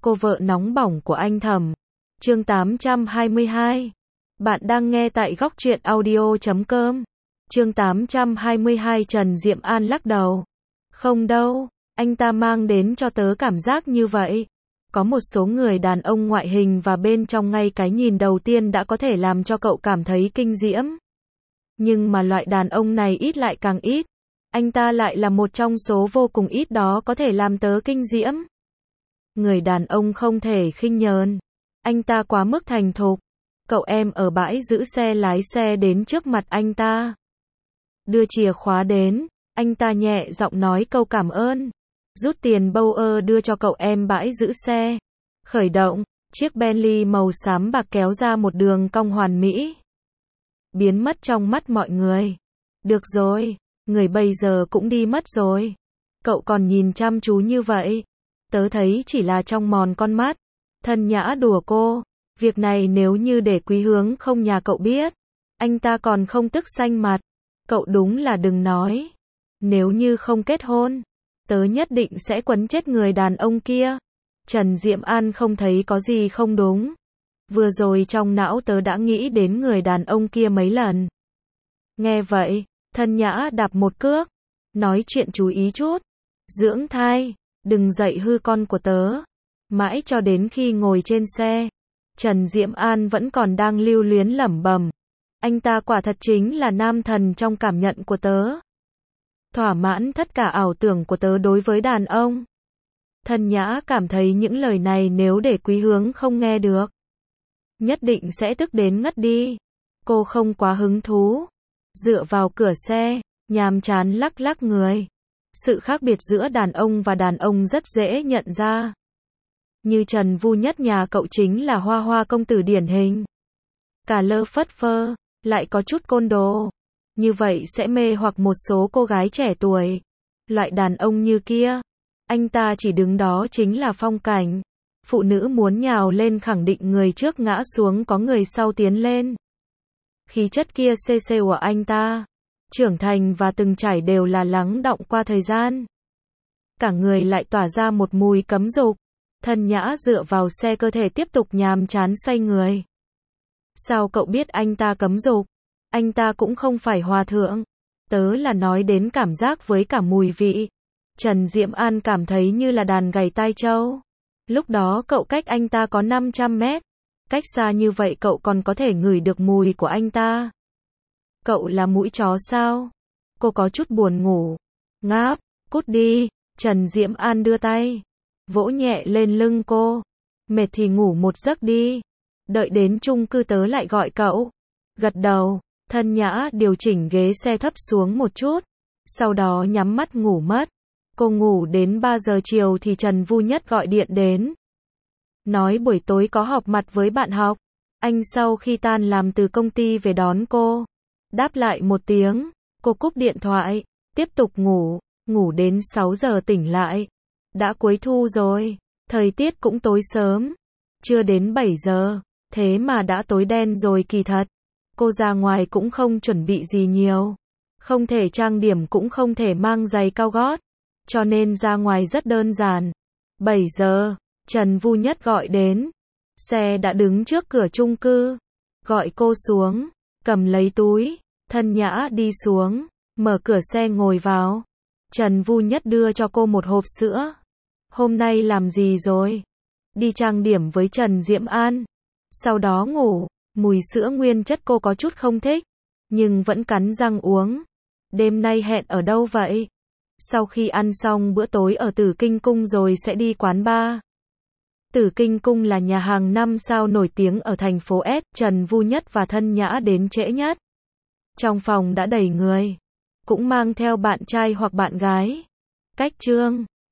cô vợ nóng bỏng của anh Thẩm. Chương 822. Bạn đang nghe tại góc truyện audio.com. Chương 822. Trần Diệm An lắc đầu. Không đâu, anh ta mang đến cho tớ cảm giác như vậy. Có một số người đàn ông ngoại hình và bên trong ngay cái nhìn đầu tiên đã có thể làm cho cậu cảm thấy kinh diễm. Nhưng mà loại đàn ông này ít lại càng ít. Anh ta lại là một trong số vô cùng ít đó có thể làm tớ kinh diễm. Người đàn ông không thể khinh nhờn. Anh ta quá mức thành thục. Cậu em ở bãi giữ xe lái xe đến trước mặt anh ta. Đưa chìa khóa đến, anh ta nhẹ giọng nói câu cảm ơn. Rút tiền Bauer đưa cho cậu em bãi giữ xe. Khởi động, chiếc Bentley màu xám bạc kéo ra một đường cong hoàn mỹ. Biến mất trong mắt mọi người. Được rồi, người bây giờ cũng đi mất rồi. Cậu còn nhìn chăm chú như vậy. Tớ thấy chỉ là trong mòn con mắt. Thân Nhã đùa cô. Việc này nếu như để Quý Hướng không nhà cậu biết, anh ta còn không tức xanh mặt. Cậu đúng là đừng nói. Nếu như không kết hôn, tớ nhất định sẽ quấn chết người đàn ông kia. Trần Diệm An không thấy có gì không đúng. Vừa rồi trong não tớ đã nghĩ đến người đàn ông kia mấy lần. Nghe vậy, Thân Nhã đạp một cước. Nói chuyện chú ý chút. Dưỡng thai, đừng dạy hư con của tớ. Mãi cho đến khi ngồi trên xe, Trần Diệm An vẫn còn đang lưu luyến lẩm bẩm. Anh ta quả thật chính là nam thần trong cảm nhận của tớ. Thỏa mãn tất cả ảo tưởng của tớ đối với đàn ông. Thân Nhã cảm thấy những lời này nếu để Quý Hướng không nghe được, nhất định sẽ tức đến ngất đi. Cô không quá hứng thú. Dựa vào cửa xe, nhàm chán lắc lắc người. Sự khác biệt giữa đàn ông và đàn ông rất dễ nhận ra. Như Trần Vu Nhất nhà cậu chính là hoa hoa công tử điển hình. Cả lơ phất phơ, lại có chút côn đồ. Như vậy sẽ mê hoặc một số cô gái trẻ tuổi. Loại đàn ông như kia, anh ta chỉ đứng đó chính là phong cảnh. Phụ nữ muốn nhào lên khẳng định người trước ngã xuống có người sau tiến lên. Khí chất kia xê xê của anh ta, trưởng thành và từng trải đều là lắng đọng qua thời gian. Cả người lại tỏa ra một mùi cấm dục. Thân Nhã dựa vào xe cơ thể tiếp tục nhàm chán xoay người. Sao cậu biết anh ta cấm dục? Anh ta cũng không phải hòa thượng. Tớ là nói đến cảm giác với cả mùi vị. Trần Diệm An cảm thấy như là đàn gảy tai trâu. Lúc đó cậu cách anh ta có 500 mét. Cách xa như vậy cậu còn có thể ngửi được mùi của anh ta. Cậu là mũi chó sao? Cô có chút buồn ngủ. Ngáp, cút đi. Trần Diệm An đưa tay vỗ nhẹ lên lưng cô. Mệt thì ngủ một giấc đi. Đợi đến chung cư tớ lại gọi cậu. Gật đầu, Thân Nhã điều chỉnh ghế xe thấp xuống một chút. Sau đó nhắm mắt ngủ mất. Cô ngủ đến 3 giờ chiều thì Trần Vu Nhất gọi điện đến. Nói buổi tối có họp mặt với bạn học. Anh sau khi tan làm từ công ty về đón cô. Đáp lại một tiếng, cô cúp điện thoại, tiếp tục ngủ. Ngủ đến 6 giờ tỉnh lại. Đã cuối thu rồi, thời tiết cũng tối sớm. Chưa đến 7 giờ, thế mà đã tối đen rồi kỳ thật. Cô ra ngoài cũng không chuẩn bị gì nhiều. Không thể trang điểm cũng không thể mang giày cao gót. Cho nên ra ngoài rất đơn giản. 7 giờ, Trần Vu Nhất gọi đến. Xe đã đứng trước cửa chung cư. Gọi cô xuống, cầm lấy túi. Thân Nhã đi xuống, mở cửa xe ngồi vào. Trần Vu Nhất đưa cho cô một hộp sữa. Hôm nay làm gì rồi? Đi trang điểm với Trần Diệm An. Sau đó ngủ. Mùi sữa nguyên chất cô có chút không thích, nhưng vẫn cắn răng uống. Đêm nay hẹn ở đâu vậy? Sau khi ăn xong bữa tối ở Tử Kinh Cung rồi sẽ đi quán bar. Tử Kinh Cung là nhà hàng 5 sao nổi tiếng ở thành phố S. Trần Vu Nhất và Thân Nhã đến trễ nhất. Trong phòng đã đầy người. Cũng mang theo bạn trai hoặc bạn gái. Cách Trương